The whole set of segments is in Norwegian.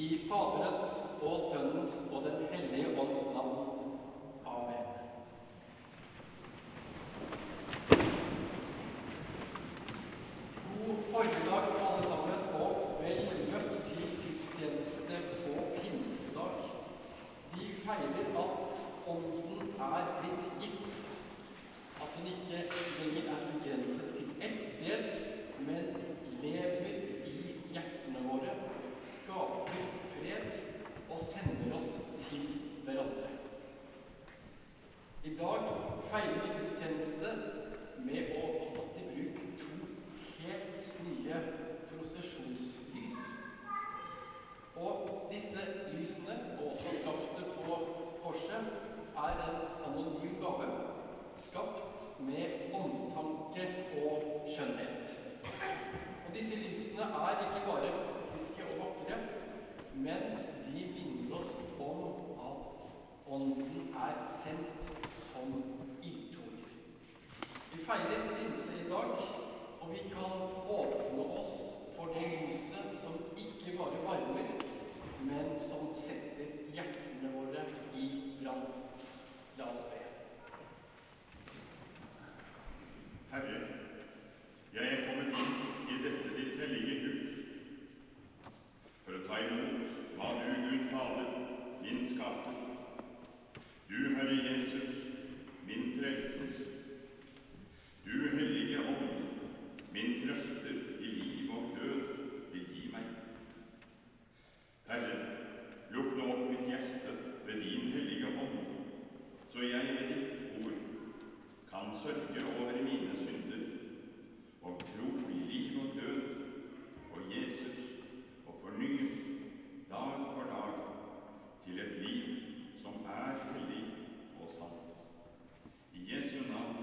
I Faderens og Sønnens og Den hellige ånds navn. Amen. God formiddag alle sammen, og vel møtt til gudstjeneste på pinsedag. Vi feirer at Ånden er blitt gitt, at den ikke lenger er begrenset til ett sted, men lever i hjertene våre, skaper fred og sender oss til hverandre. I dag feirer vi gudstjeneste med å ha tatt i bruk to helt nye prosesjonslys. Og disse lysene, og også skaftet på korset, er en anonym gave, skapt med omtanke og skjønnhet. Og disse lysene er ikke bare praktiske og vakre, men de minner oss om at Ånden er sendt som ildtoner. Vi feirer pinse i dag, og vi kan åpne oss for det lyset som ikke bare varmer, men som setter hjertene våre i brann. La oss be. Herre, jeg er kommet inn i dette ditt hellige hus for å ta imot hva du, Gud Fader, min skaper. Du, Herre Jesus, min frelser. Du, Hellige Ånd, min trøster i liv og død, vil gi meg. Herre, lukk nå opp mitt hjerte ved din Hellige Ånd, så jeg med ditt ord kan sørge over mine synder og tro i liv og død og Jesus og fornyes dag for dag til et liv som er hellig og sant. I Jesu navn.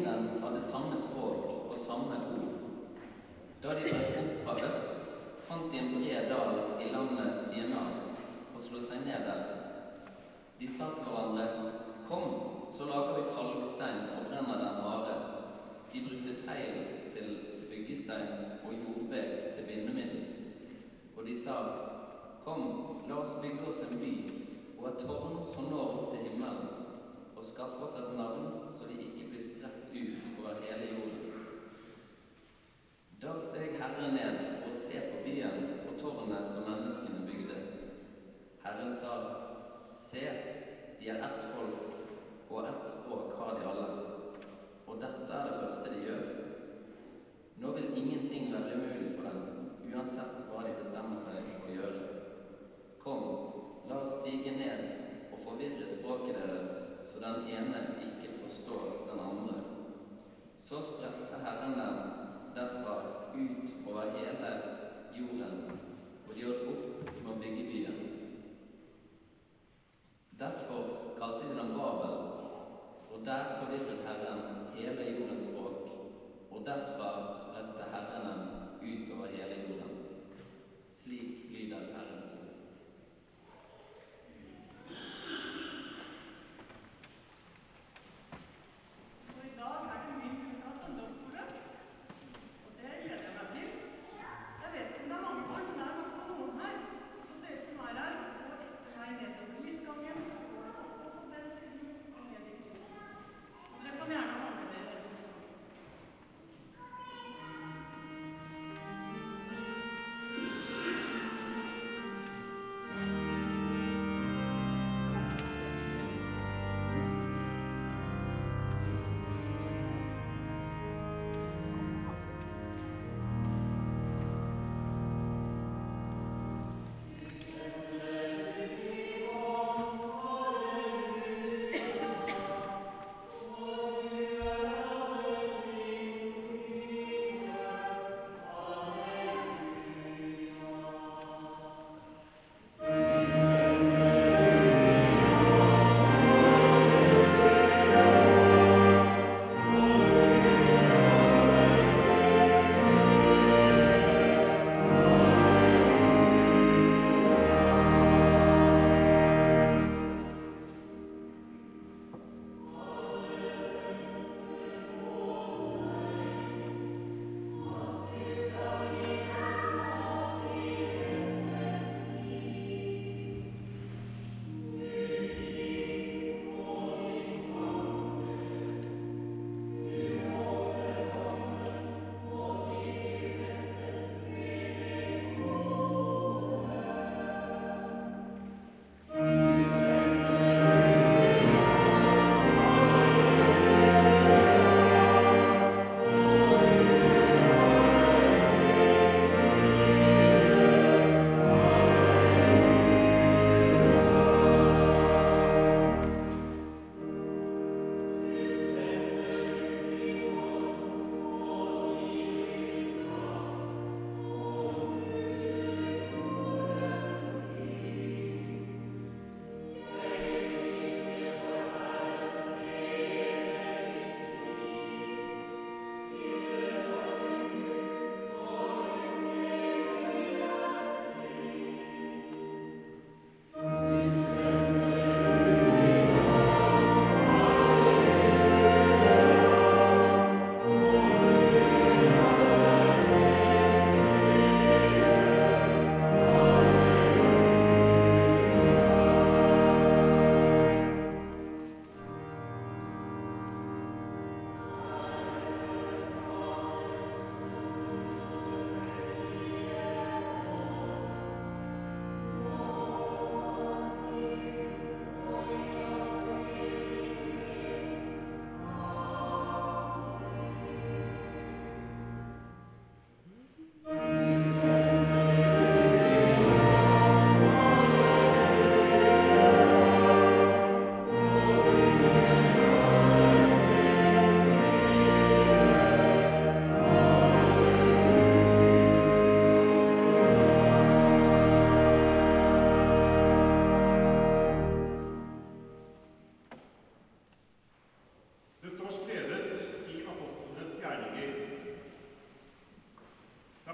jorden hadde samme språk og samme ord. Da de brøt opp fra øst, fant de en bred dal i landet Sinar og slo seg ned der. De sa til hverandre, kom, så lager vi talgstein og brenner den harde. De brukte tegl til byggestein og jordbek til bindemiddel. Og de sa, kom, la oss bygge oss en by og et tårn som når opp til himmelen, og skaffe oss et navn så vi ikke blir spredt ut over hele jorden. Da steg Herren ned for å se på byen og tårnet som menneskene bygde. Herren sa, se, de er ett folk, og ett språk har de alle. Og dette er det første de gjør. Nå vil ingenting være umulig for dem, uansett hva de bestemmer seg for å gjøre. Kom, la oss stige ned og forvirre språket deres, så den ene ikke forstår den andre. Så spredte Herren dem derfra ut over hele jorden, og de holdt opp med å bygge byen. Derfor kalte de den Babel, for der forvirret Herren hele jordens språk, og derfra spredte Herren dem ut over hele jorden. Slik lyder Herrens ord. Dere kan gjerne ha med dere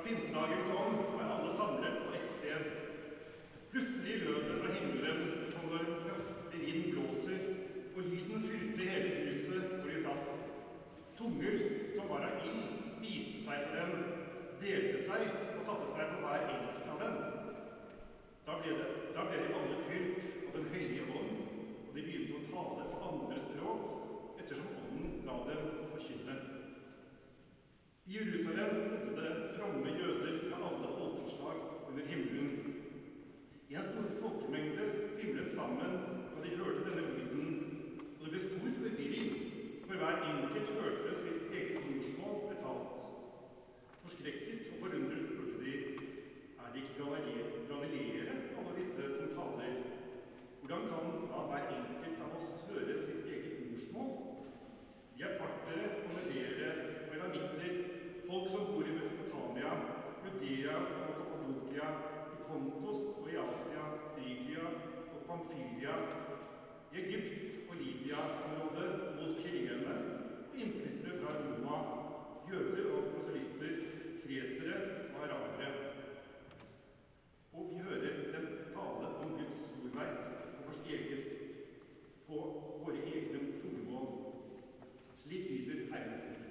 pinsedagen kom, var alle samlet på ett sted. Plutselig lød det fra himmelen som når en kraftig vind blåser, og lyden fylte hele huset hvor de satt. Tunger som var av ild, viste seg for dem, delte seg og satte seg på hver enkelt av dem. Da ble de alle fylt av Den hellige ånd, og de begynte å tale på andre språk, ettersom ånden ga dem å forkynne. I Jerusalem bodde det fromme jøder fra alle folkeslag under himmelen. I en stor folkemengde stimlet sammen da de hørte denne lyden, og det ble stor forvirring, for hver enkelt hørte sitt eget morsmål ble talt. Forskrekket og forundret spurte de, er det ikke galileere, alle disse som taler? Hvordan kan da hver enkelt av oss høre sitt eget morsmål? De er partere og medeere og elamitter, folk som bor i Mesopotamia, Judea og Kappadokia, i Pontus og i Asia, Frygia og Pamfylia, i Egypt og Libya-området mot Kyrene, og innflyttere fra Roma, jøder og proselytter, kretere og arabere. Og vi hører dem tale om Guds storverk på våre egne tungemål. Slik lyder Herrens ord.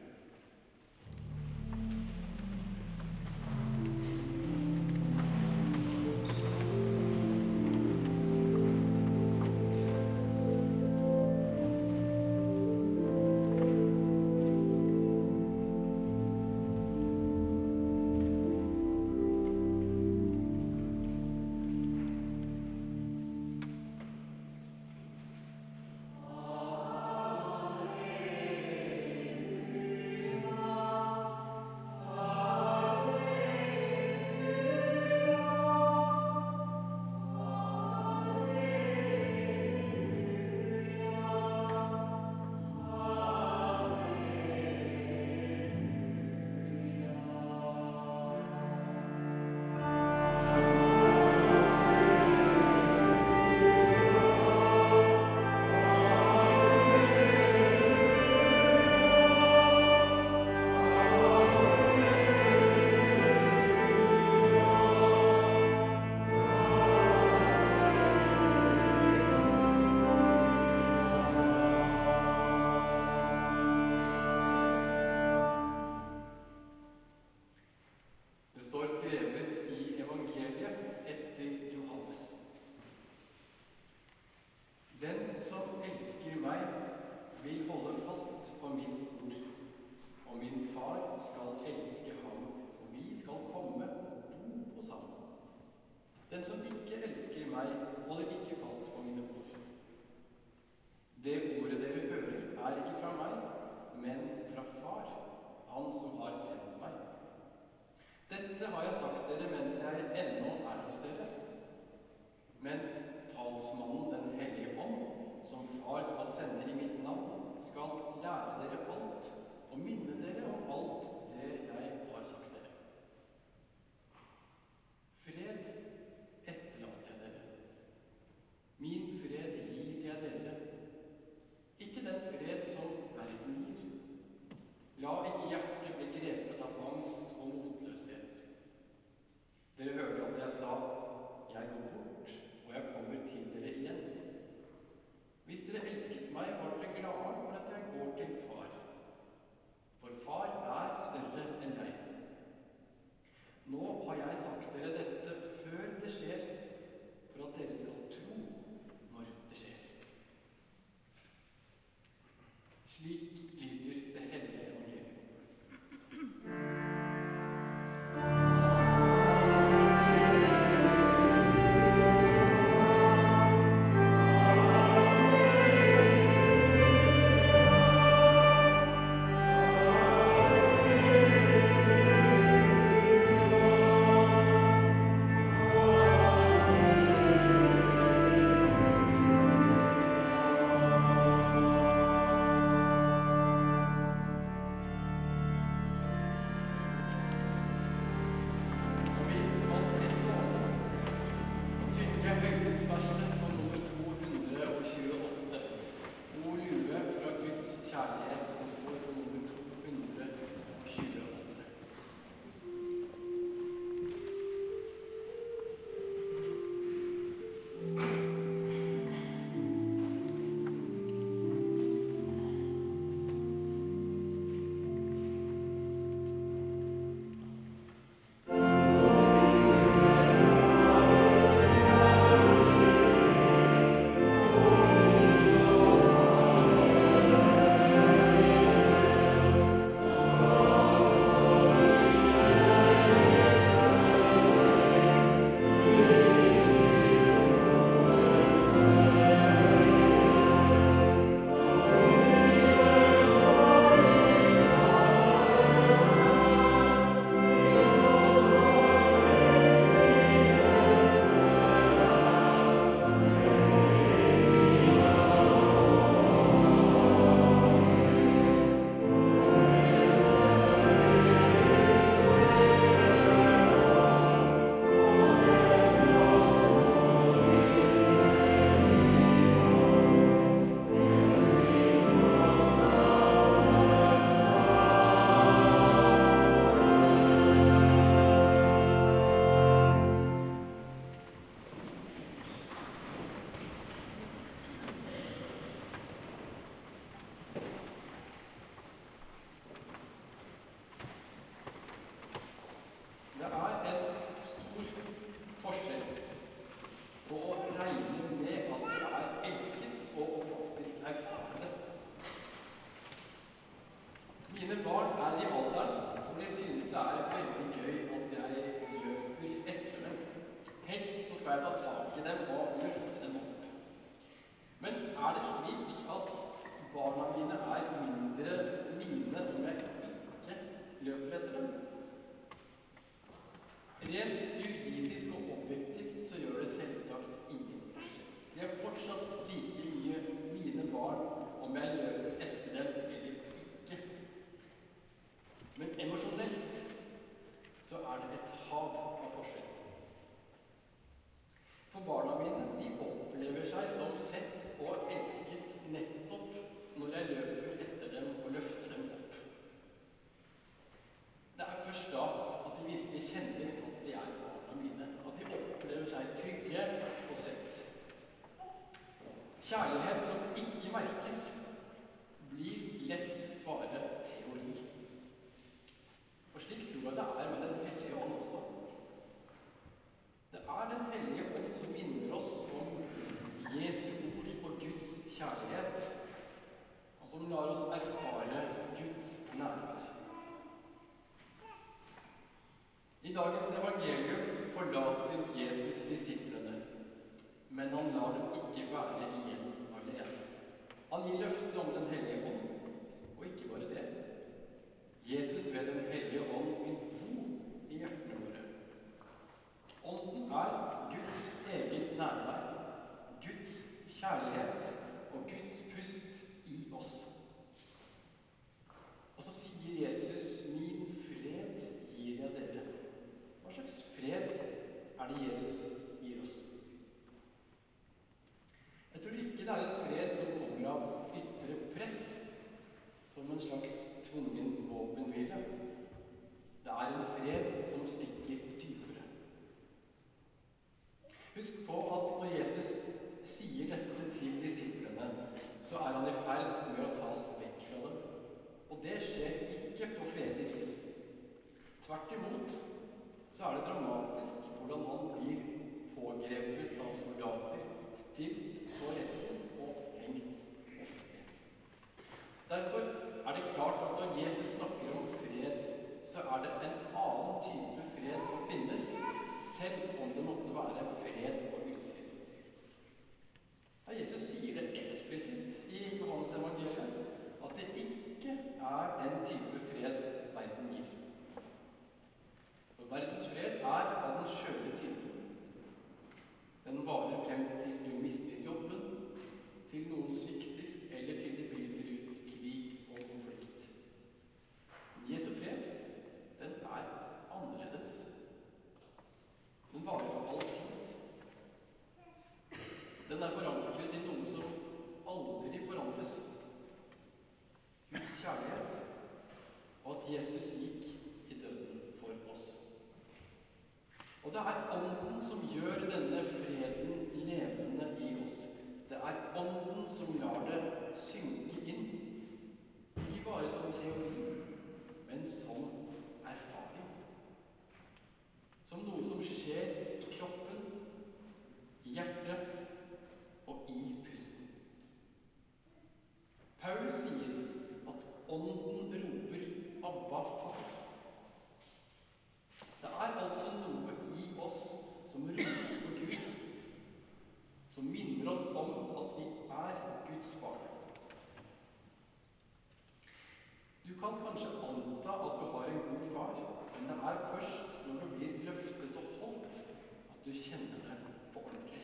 Den som ikke elsker meg, holder ikke fast på mine ord. Det ordet dere hører, er ikke fra meg, men fra Far, han som har sendt meg. Dette har jeg sagt dere mens jeg ennå er hos dere. Men talsmannen Den hellige ånd, som Far skal sende i mitt navn, skal lære dere alt og minne dere om alt det jeg har sagt dere. Fred etterlater jeg dere. Min fred gir jeg dere. Ikke den fred som verden gir. La ikke hjertet bli grepet av angst og motløshet. Dere hørte at jeg sa, jeg går bort, og jeg kommer til dere igjen. Hvis dere elsket meg, var dere glade for at jeg går til Far, Mine barn er i alderen hvor jeg synes det er veldig gøy at jeg løper etter dem. Helst så skal jeg ta tak i dem og løfte dem opp. Men er det slik at barna mine er mindre mine om jeg ikke løper etter dem? Rent juridisk og objektivt så gjør det selvsagt ingen forskjell. De er fortsatt like mye mine barn om jeg løper etter dem eller ikke. Men emosjonelt så er det et hav av forskjell. For barna mine, de opplever seg som sett og elsket nettopp når jeg løper etter dem og løfter dem opp. Det er først da at de virkelig kjenner at de er barna mine, at de opplever seg trygge og sett. Kjærlighet som ikke merkes, blir lett bare teori. Og slik tror jeg det er med Den hellige ånd også. Det er Den hellige ånd som minner oss om Jesu ord og Guds kjærlighet, og som lar oss erfare Guds nærvær. I dagens evangelium forlater Jesus disiplene, men han lar dem ikke være igjen alene. Han gir løfte om Den hellige ånd, og ikke bare det. Jesus ved Den hellige ånd vil bo i hjertene våre. Ånden er Guds eget nærvær, Guds kjærlighet og Guds pust i oss. Og så sier Jesus, min fred gir jeg dere. Hva slags fred er det Jesus gir oss? Jeg tror ikke det er en fred som kommer av ytre press, som en slags tvungen våpenhvile. Det er en fred som stikker dypere. Husk på at når Jesus sier dette til disiplene, så er han i ferd med å ta oss vekk fra dem. Og det skjer ikke på fredelig vis. Tvert imot så er det dramatisk hvordan han blir pågrepet av soldater, stilt på retten og hengt offentlig. Derfor er det klart at når Jesus snakker om fred, så er det en annen type fred som finnes, selv om det måtte være fred på utsiden. Da Jesus sier det eksplisitt i Johannes evangeliet, at det ikke er den type fred verden gir. For verdens fred er av den skjøre typen. Den varer frem til du mister jobben, til noen svikter, eller til det bryter ut krig og konflikt. Jesu fred, den er annerledes. Den varer for all tid. Den er forankret i noe som aldri forandres. Guds kjærlighet, og at Jesus gikk i døden for oss. Og det er Ånden som gjør denne freden levende i oss. Det er Ånden som lar det synke inn. Ikke bare som teori, men som erfaring. Som noe som skjer i kroppen, i hjertet og i pusten. Paulus sier at Ånden roper «Abba, far». Det er altså noe i oss som roper på Gud, som minner oss om at vi er Guds barn. Du kan kanskje anta at du har en god far, men det er først når du blir løftet og holdt at du kjenner det på ordentlig.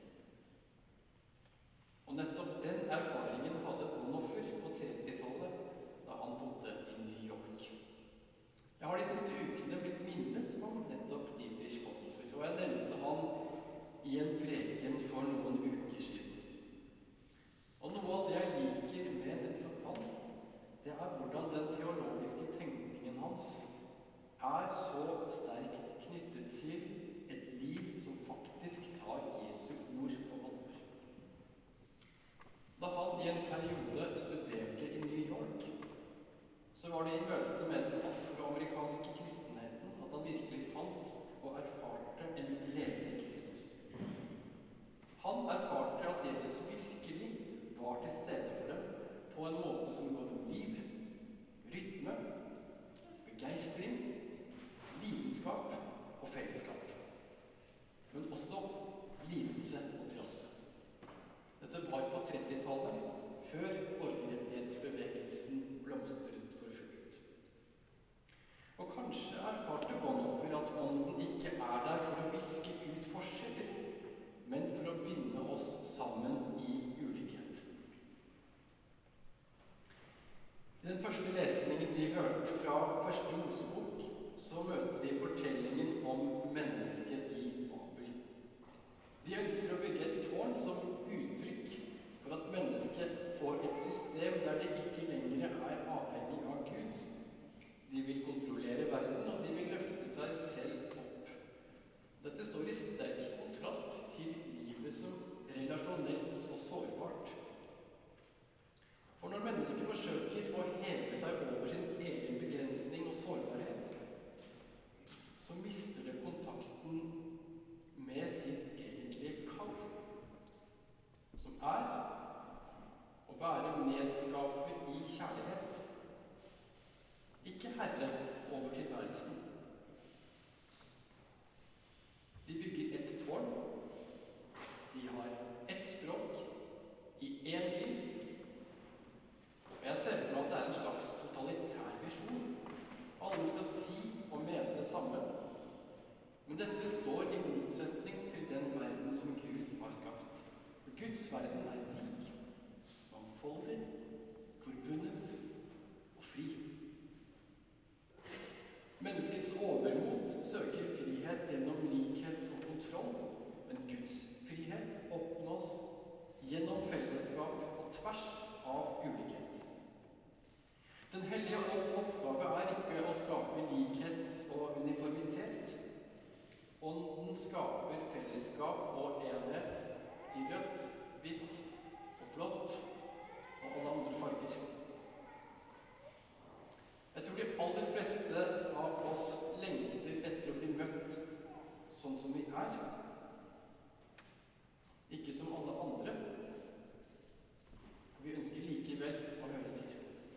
Og nettopp den erfaringen hadde Bonhoeffer på 30-tallet, da han bodde i New York. Jeg har de siste ukene blitt minnet om nettopp Dietrich Bonhoeffer, og jeg nevnte han i en preken for noen uker siden. Og noe av det jeg liker med nettopp han, det er hvordan den teologiske tenkningen hans er så sterkt knyttet til et liv som faktisk tar Jesu fra første Mosebok så møter vi fortellingen om mennesket i Babel. De ønsker å bygge et tårn som uttrykk for at mennesket får et system der det ikke lenger er avhengig av Gud. De vil kontrollere verden, og de vil løfte seg selv opp. Dette står i sterk kontrast til livet som relasjonelt og sårbart. For når mennesket forsøker å heve seg over sin egen begrensning og sårbarhet, så mister det kontakten med sitt egentlige kall, som er å være medskaper i kjærlighet, ikke herre over tilværelsen. De bygger ett tårn, de har ett språk, i én by. Og jeg ser for meg at det er en slags totalitær visjon. Alle skal si og mene det samme. Men dette står i motsetning til den verden som Gud har skapt. For Guds verden er rik, mangfoldig, forbundet og fri. Menneskets overmot søker frihet gjennom likhet og kontroll, men Guds frihet oppnås gjennom fellesskap på tvers av ulikhet. Den hellige ånds oppgave er ikke å skape likhet og uniformitet. Ånden skaper fellesskap og enhet i rødt, hvitt og blått og alle andre farger. Jeg tror de aller fleste av oss lengter etter å bli møtt sånn som vi er, ikke som alle andre. Vi ønsker likevel å høre til.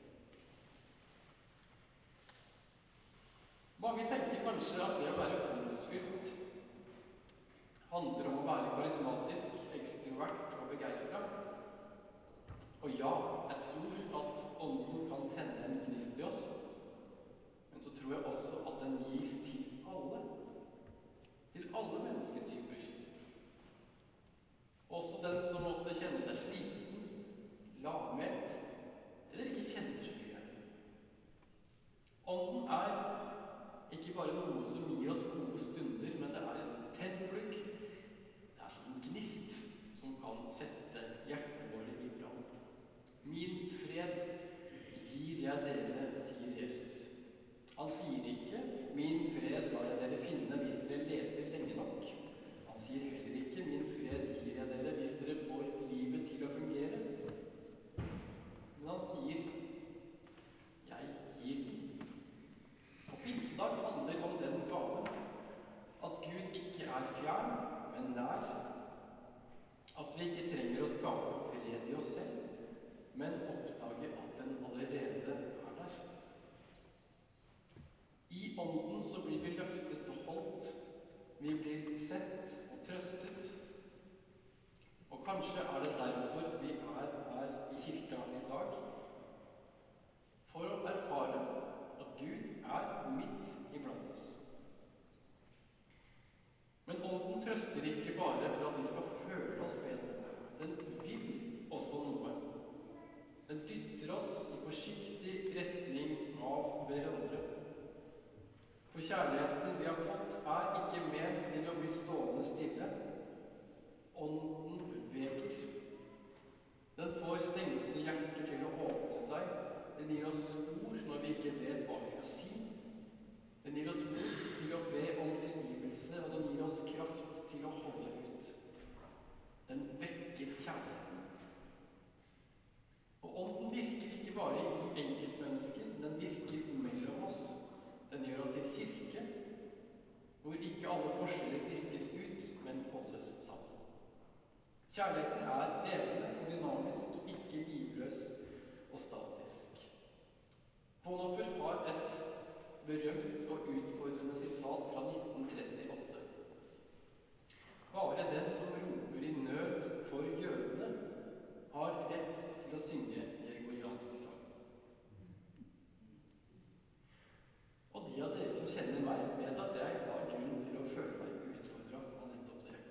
Mange tenker kanskje at det å være åndsfylt handler om å være karismatisk, ekstrovert og begeistret. Og ja, jeg tror at ånden kan tenne en gnist i oss, men så tror jeg også at den gis til alle mennesketyper. Også den som måtte kjenne seg sliten, lavmælt eller ikke kjenner så mye. Ånden er ikke bare noe som gir oss gode stunder, men det er en tennplugg. Det er som en gnist som kan sette hjertene våre i brann. Min fred gir jeg dere, sier Jesus. Han sier ikke 'min fred lar jeg dere finne hvis dere leter lenge nok'. Han sier heller ikke 'min fred gir jeg dere hvis dere får livet til å fungere'. Men han sier 'jeg gir liv'. Og pinsedag handler om den gaven, at Gud ikke er fjern, men nær. At vi ikke trenger å skape fred i oss selv, men oppdage at den allerede er der. I ånden så blir vi løftet og holdt. Vi blir sett og trøstet. Og kanskje er det derfor vi er her i kirka i dag. For å erfare at Gud er midt iblant oss. Men ånden trøster ikke bare for at vi skal føle oss bedre. Den vil også noe. Den dytter oss i forsiktig retning av hverandre. For kjærligheten vi har fått, er ikke ment til å bli stående stille. Ånden beveger. Den får stengte hjerter til å åpne seg. Den gir oss ord når vi ikke vet hva vi skal si. Den gir oss mot til å be om tilgivelse, og den gir oss kraft til å holde ut. Den vekker kjærligheten. Og ånden virker ikke bare i enkeltmennesker, den virker mellom oss. Den gjør oss til kirke, hvor ikke alle forskjeller viskes ut, men holdes sammen. Kjærligheten er levende og dynamisk, ikke livløs og statisk. Bonhoeffer har et berømt og utfordrende sitat fra 1938. Bare den som roper i nød for jødene, har rett til å synge gregorianske sang. Og de av dere som kjenner meg, vet at jeg har grunn til å føle meg utfordret av nettopp det.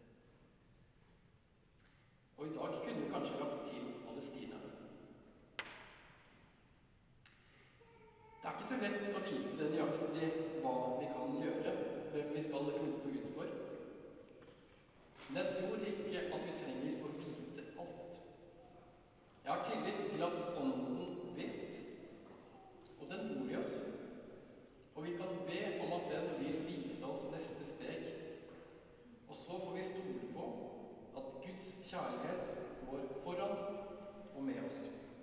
Og i dag kunne vi kanskje lagt til Palestina. Det er ikke så lett å vite nøyaktig hva vi kan gjøre, hvem vi skal rope ut for. Men jeg tror ikke at vi trenger å vite alt. Jeg har tillit til at Ånden vet, og den bor i oss. Og vi kan be om at den vil vise oss neste steg. Og så får vi stole på at Guds kjærlighet går foran og med oss.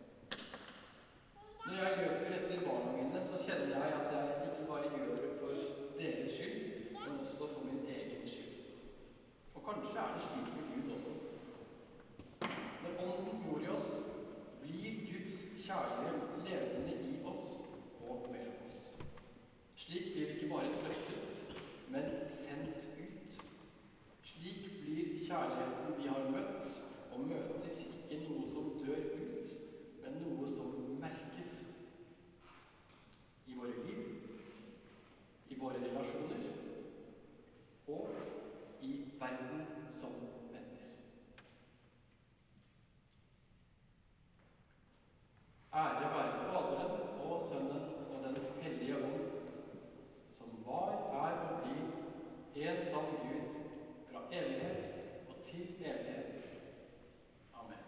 Når jeg løper etter barna mine, så kjenner jeg at jeg ikke bare gjør det for deres skyld, men også for min egen skyld. Og kanskje er det slik med Gud også. Når Ånden bor i oss, blir Guds kjærlighet levende i oss og mellom oss. Slik blir vi ikke bare trøstet, men sendt ut. Slik blir kjærligheten vi har møtt og møter, ikke noe som dør ut, men noe som merkes i våre liv, i våre relasjoner og i verden som venter. Ære være Faderen og Sønnen og Den hellige ånd, som var, er og blir en sann Gud fra evighet og til evighet. Amen.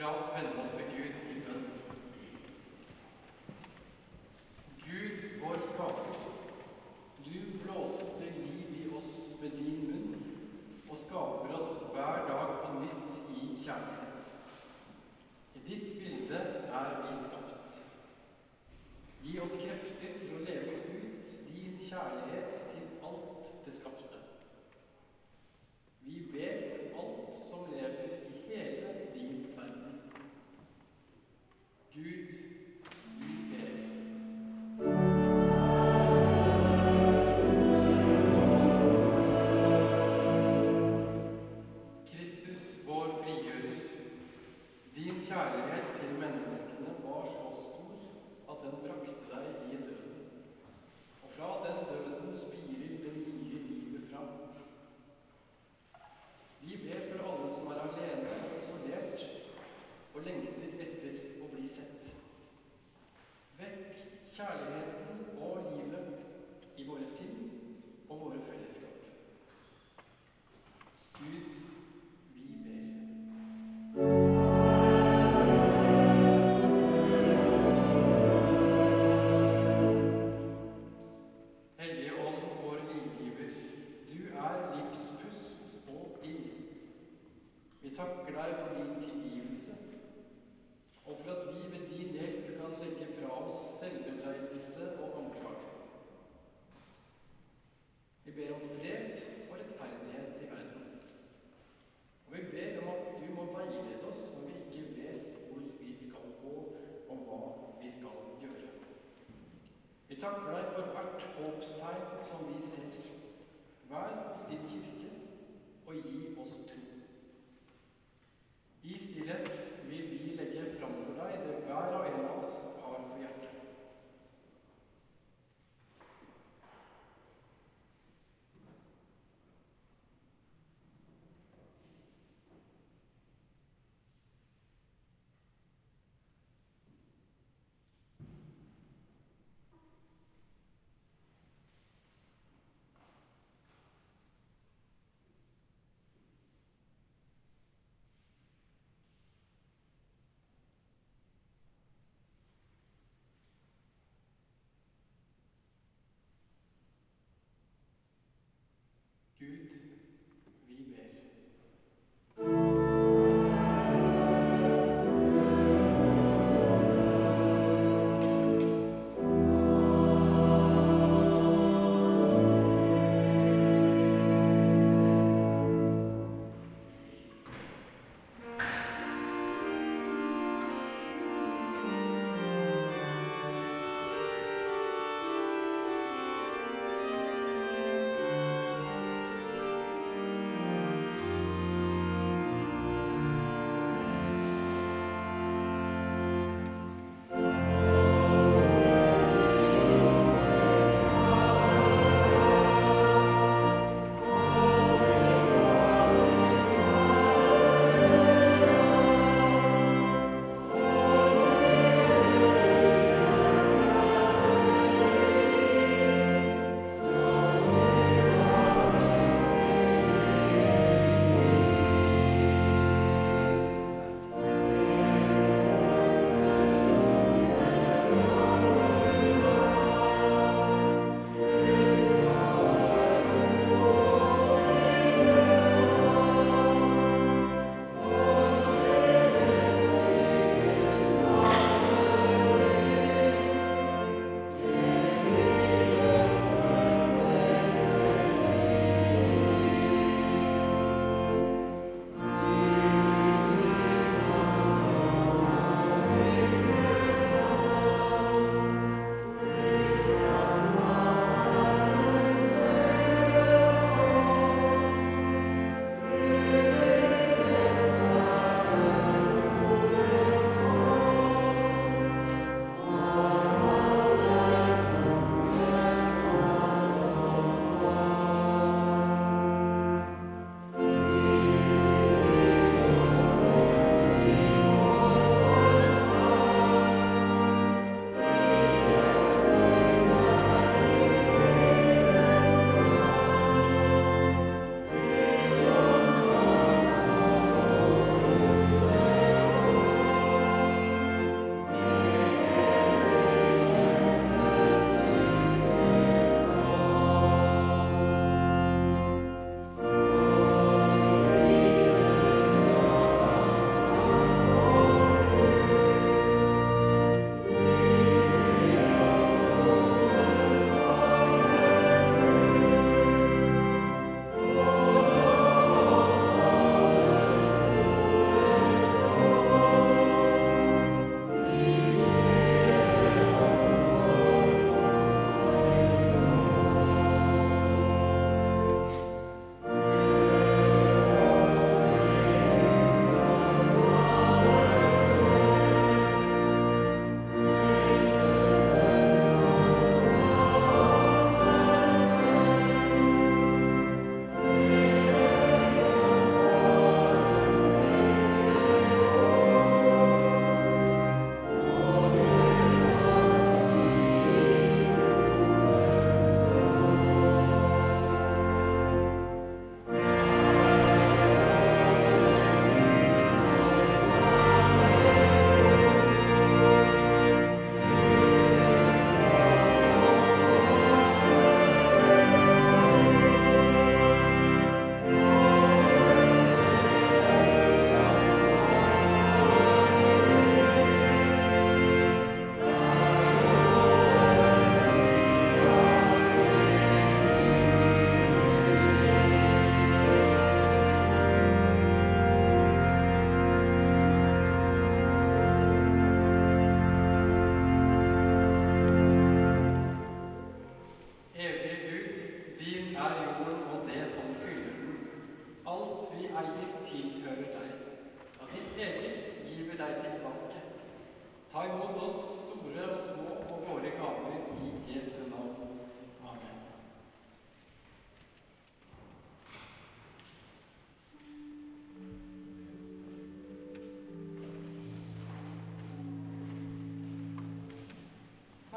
La oss vende oss til Gud i bønn. Gud, vår skaper, du blåste liv i oss med din munn og skaper oss hver dag på nytt i kjærlighet. I ditt bilde er vi skapt. Gi oss krefter til å leve ut din kjærlighet til alt det skapte. Vi ber for alt som lever i hele din verden. Gud, vi ber. Kristus, vår frigjører, din kjærlighet til menneskene var så stor at den brakte deg i døden. Og fra den døden spirer det nye livet fram. Vi ber for alle som er alene og isolert og lengter etter å bli sett. Vekk kjærligheten og livet i våre sinn og våre fellesskap. Gud, vi ber. Hellige Ånd, vår livgiver, du er livspust og ild. Vi takker deg for din tilgivelse, og for at vi ved din hjelp kan legge fra oss selvbebreidelse og anklage. Vi ber om fred og rettferdighet i verden. Og vi ber om at du må veilede oss når vi ikke vet hvor vi skal gå og hva vi skal gjøre. Vi takker deg for hvert håpstegn som vi ser. Vær hos din kirke og gi oss tro. I stillhet vil vi legge fram for deg det hver og en av oss har på hjertet.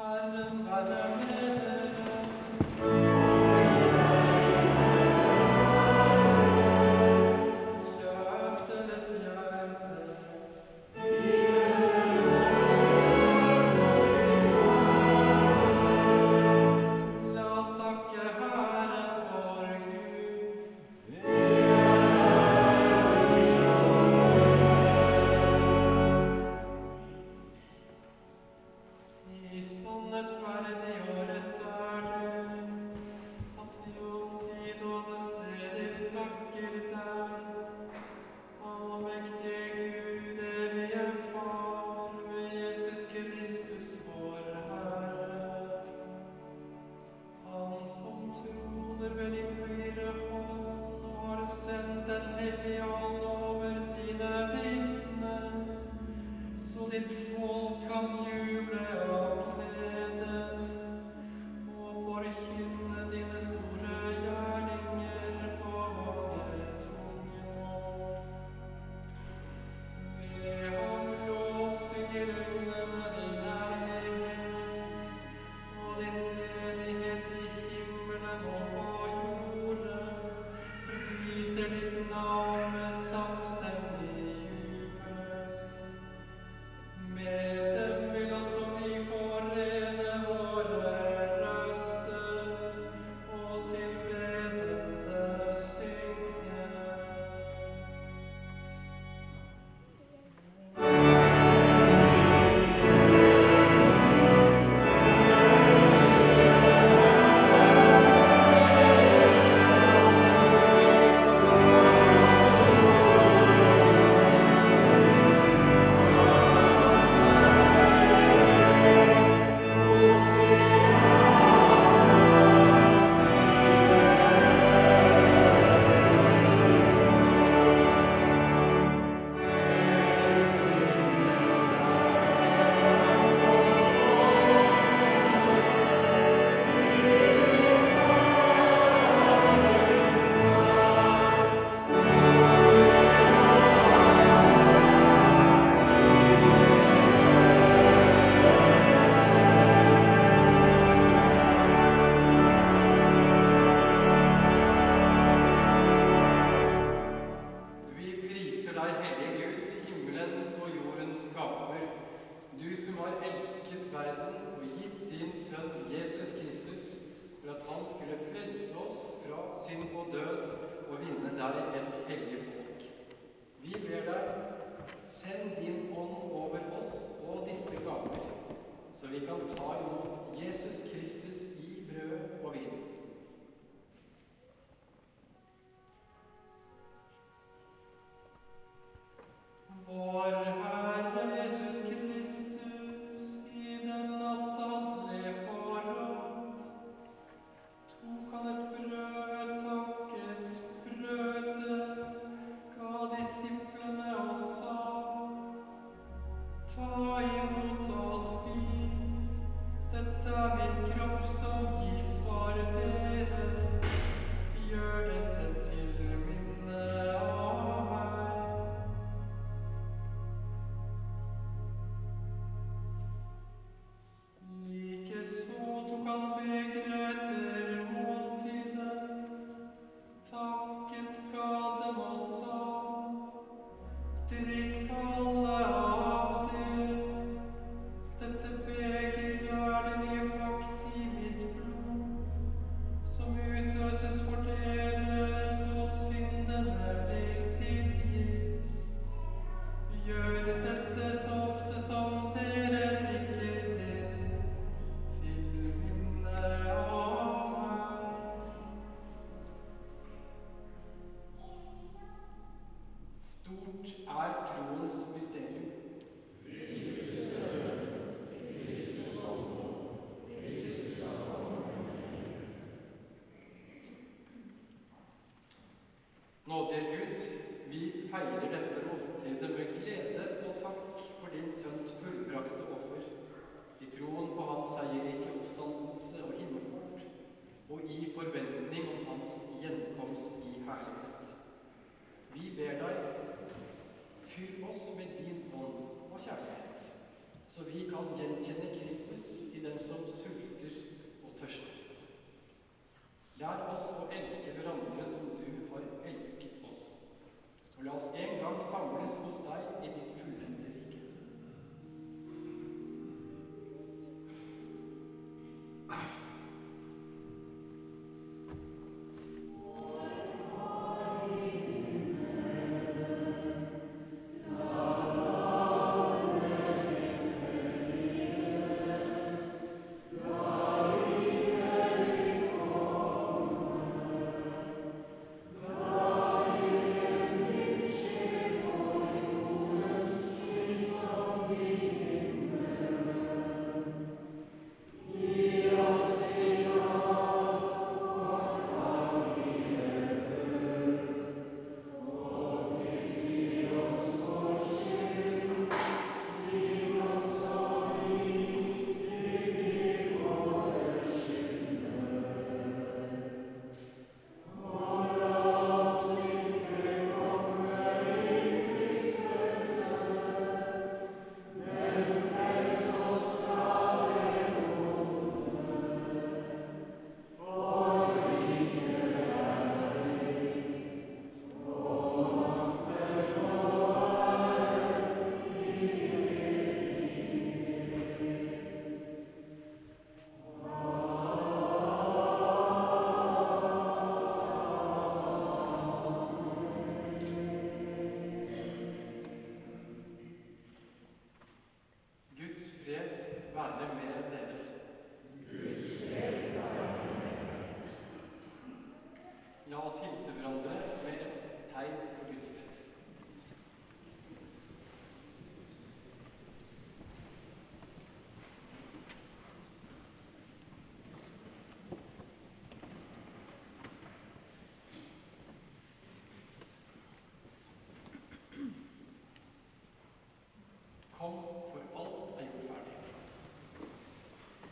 Ta imot oss være med dere. La oss hilse hverandre med et tegn på Guds fred. Kom, for alt er gjort ferdig.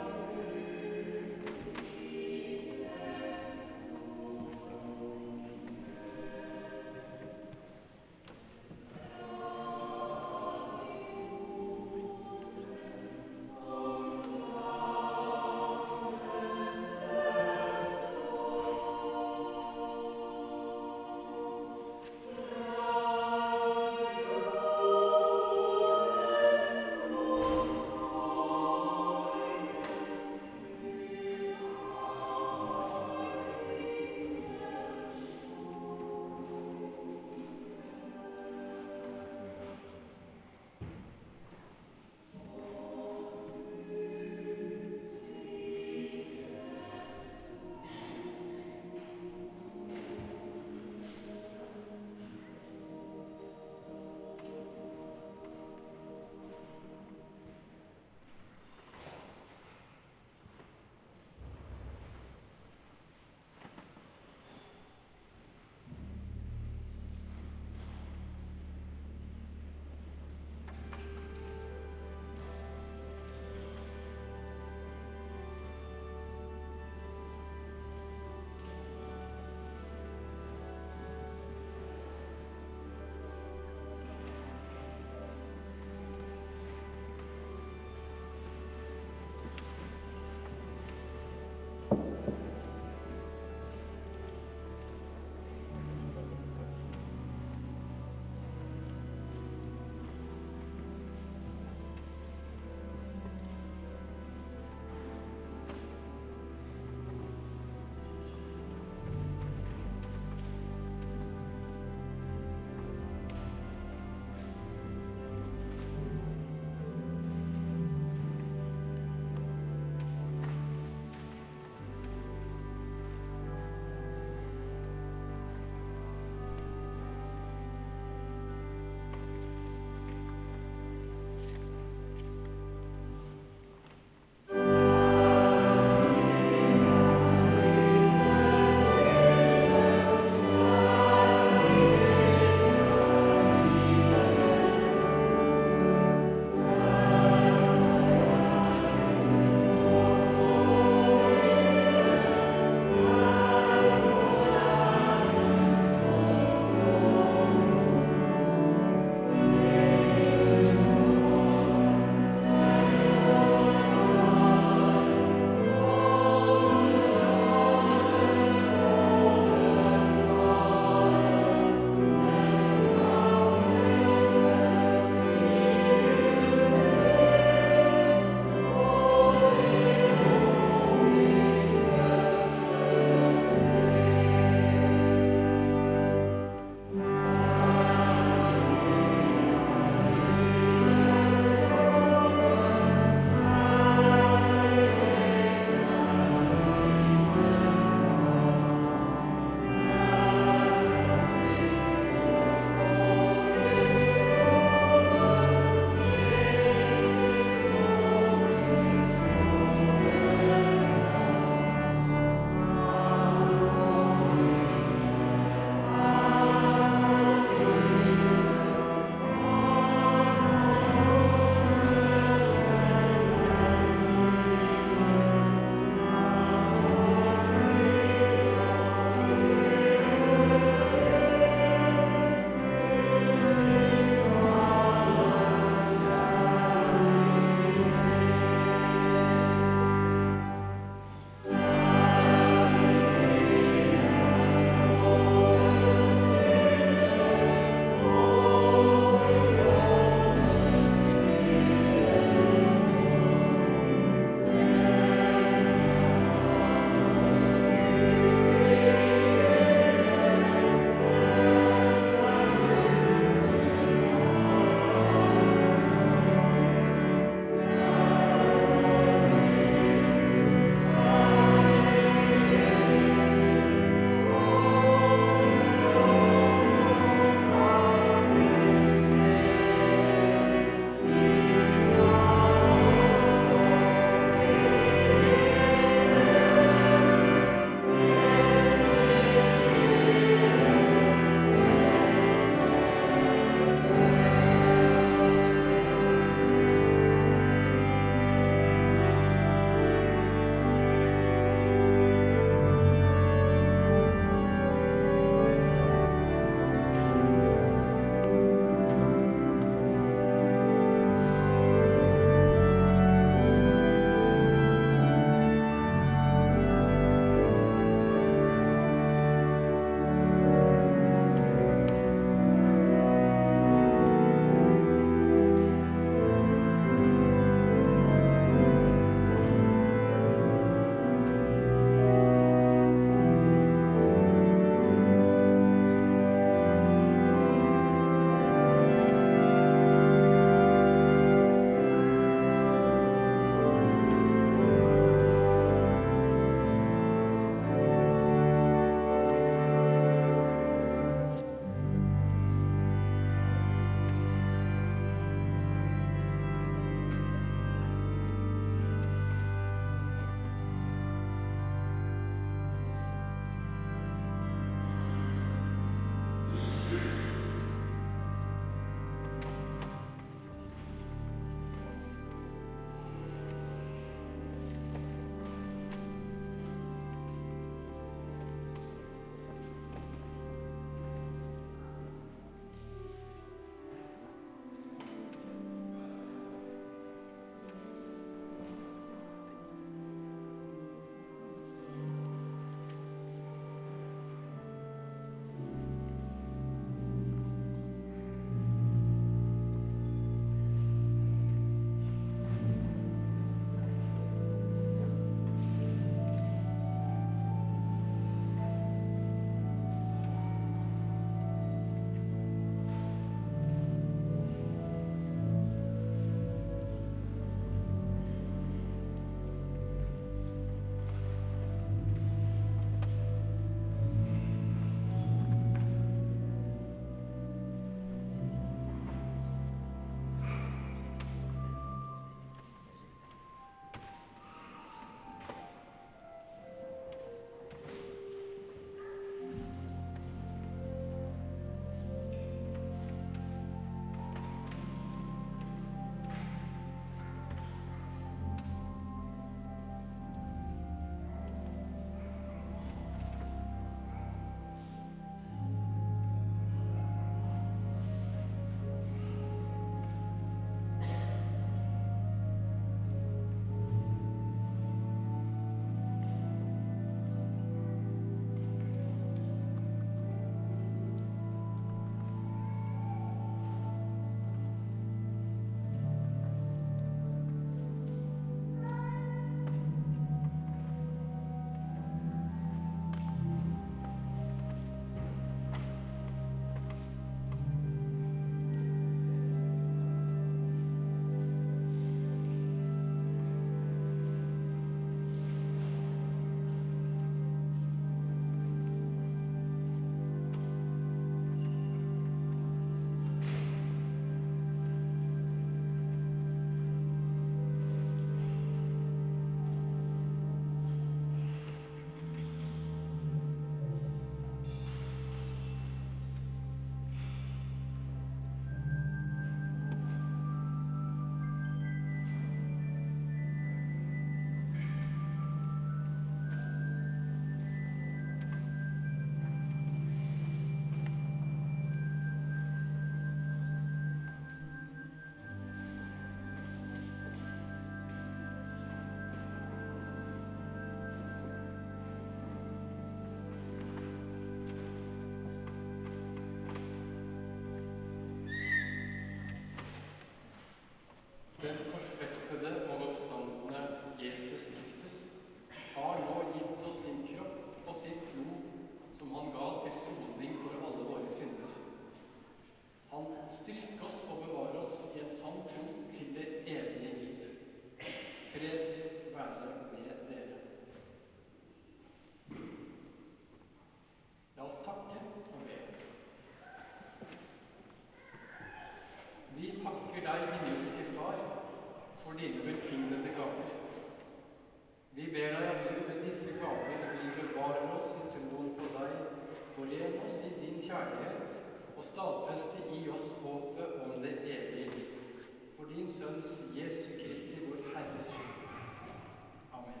takker deg, himmelske Far, for dine velsignede gaver. Vi ber deg at du med disse gaver vil bevare oss i troen på deg, forene oss i din kjærlighet og stadfeste i oss håpet om det evige liv. For din Sønns Jesu Kristi, vår Herres skyld. Amen.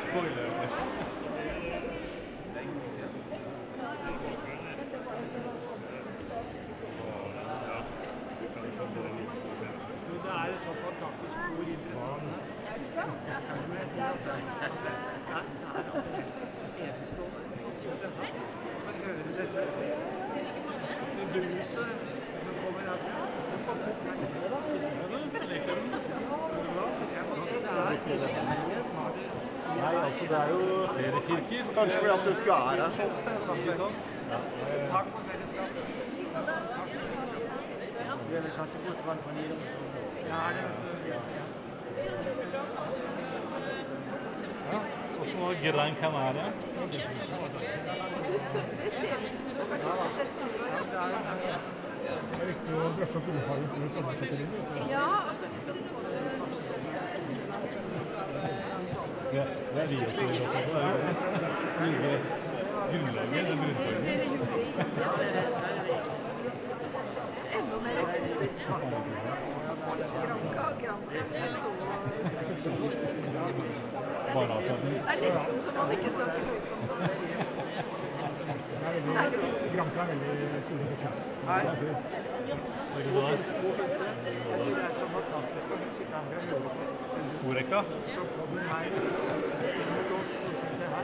Det er jo så fantastisk hvor interessant det er. Ikke sant? Det er altså helt enestående å se dette. Og så hører du dette. Det bruset som kommer herfra. Det får på plass. Jeg må si det Nei, altså det er jo flere kirker. Kanskje fordi at du ikke er her så ofte. Takk for fellesskapet. Du er vel kanskje bortvalgt fra Nidaros? Ja, det Ja, og så Gran Canaria. Det ser ut som så har jeg sett sola. Det er viktig å brøsse opp unnfangen for samfunnsøkonomi. Ja, og så liksom Det er vi også gjør på. Det er jo grunnlaget, den brunfargen. enda mer eksotisk faktisk. Granca og Granca er så... Det er nesten som man ikke snakker ut om det. Særlig hvis... Granca er veldig store forskjell. Nei. Er det ikke så der? Jeg synes det er så fantastisk å sitte her og høre på. Sporekka? Så kommer her mot oss og sitter her.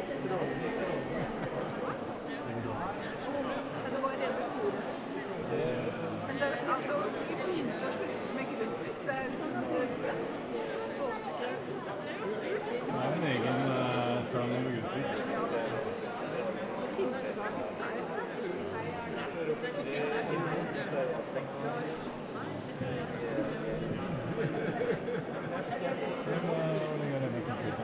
Det var rene koret. Men det, altså, vi begynte med Grundtvig. Det er liksom påske. Det er en egen klang med Grundtvig. Pinsedagen, så er det. Det må ligge denne kulturen.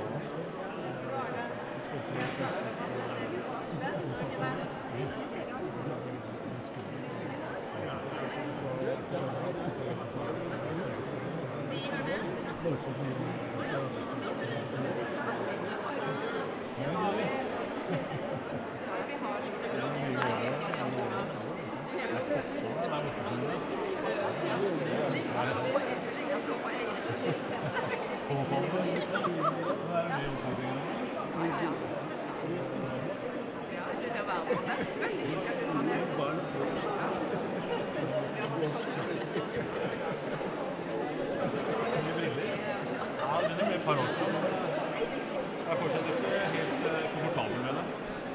Jeg er fortsatt ikke helt komfortabel med det.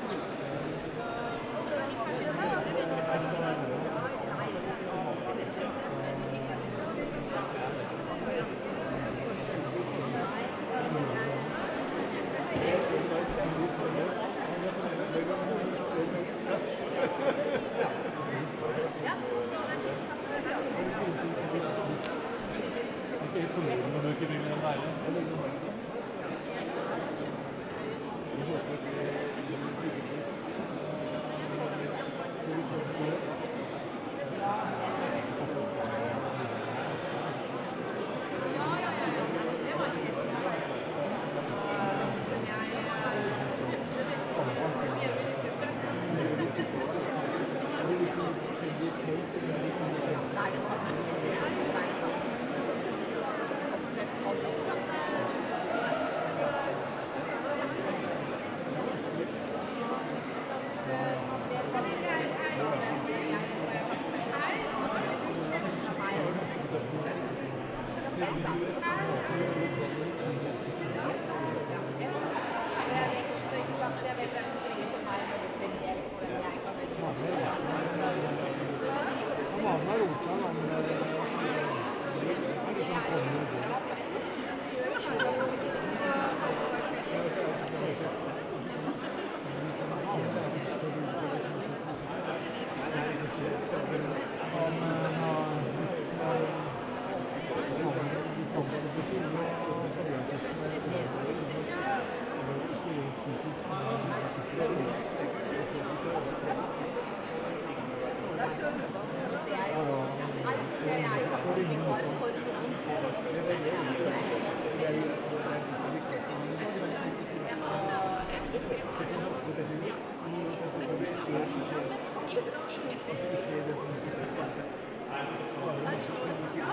Ikke fornøyd med å bruke mye med den deilige.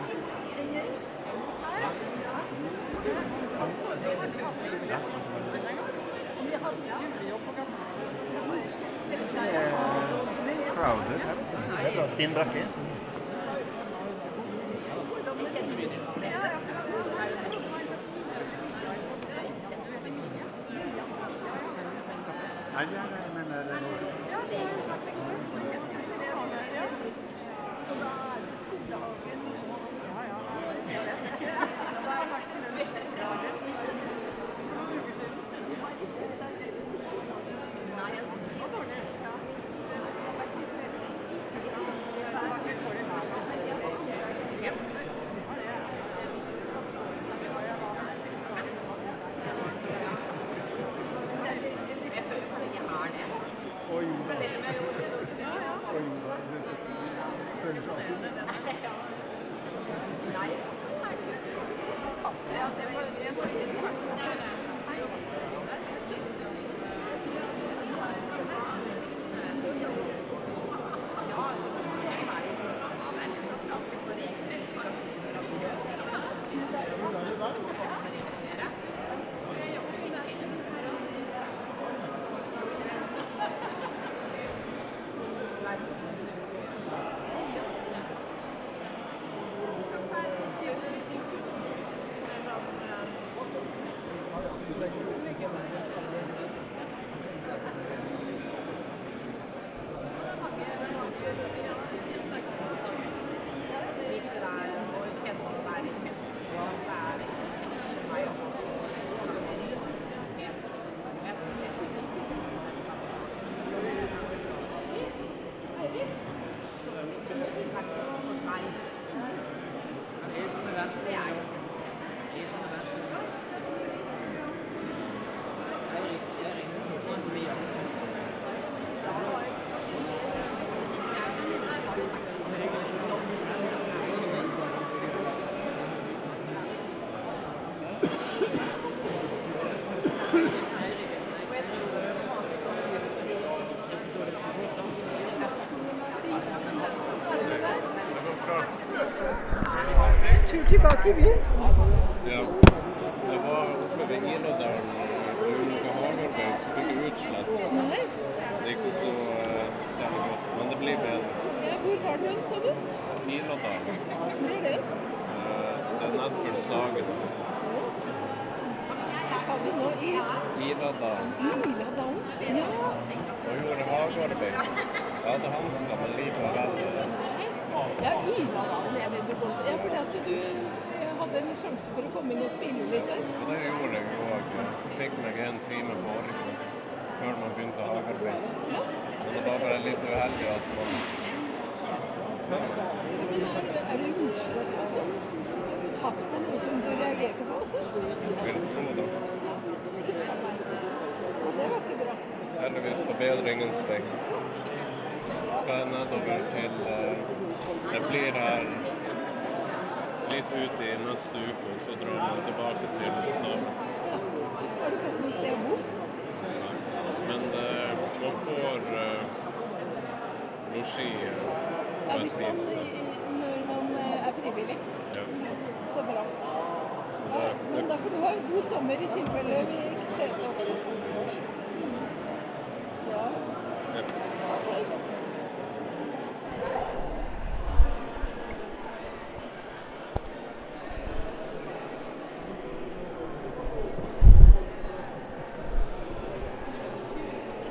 Ja. crowded her, altså. Det er bra. Stine Brakke. Nei, jeg mener... Ja, det er faktisk så da er det skolehagen. Ja, jeg vet ikke. Da har jeg vært i den skolehagen. Nei, jeg synes det var dårlig. Ja. Det har vært litt mer sånn. Det har vært litt dårlig vær. Oi, da. Oi, da. Føler seg alltid. Ja, det var litt tur tilbake i byen. Ja, det var oppe ved Iladalen, Ulike Hagarbeid, så fikk jeg utslett. Nei. Det gikk så særlig godt, men det blir bedre. Ja, hvor var det den, sa du? Iladalen. Hvor er det? Det er nedfor Sagen. Sa du nå i Iladalen. Iladalen? Ja. Og gjorde hagearbeid. Jeg hadde hansker, men livet var veldig. Ja, Iladalen er det du kom til. Ja, fordi at du hadde en sjanse for å komme inn og spille litt der. Og det gjorde jeg jo også. Jeg fikk meg en time på Orgen før man begynte hagearbeid. Ja. Men det var bare litt uheldig at man... Men er du utslett, altså? Har du tatt på noe som du reagerte på også? Vil tro det. Ja, det var ikke bra. Heldigvis på bedringens vei. Skal jeg nedover til... Jeg blir her litt ut i neste uke, og så drar man tilbake til Snav. Ja. Har du fast noe sted å bo? Men man får losji Ja, hvis man, når man er frivillig. Ja. Så bra. Ja, men da får du ha en god sommer i tilfelle vi ikke ses ofte.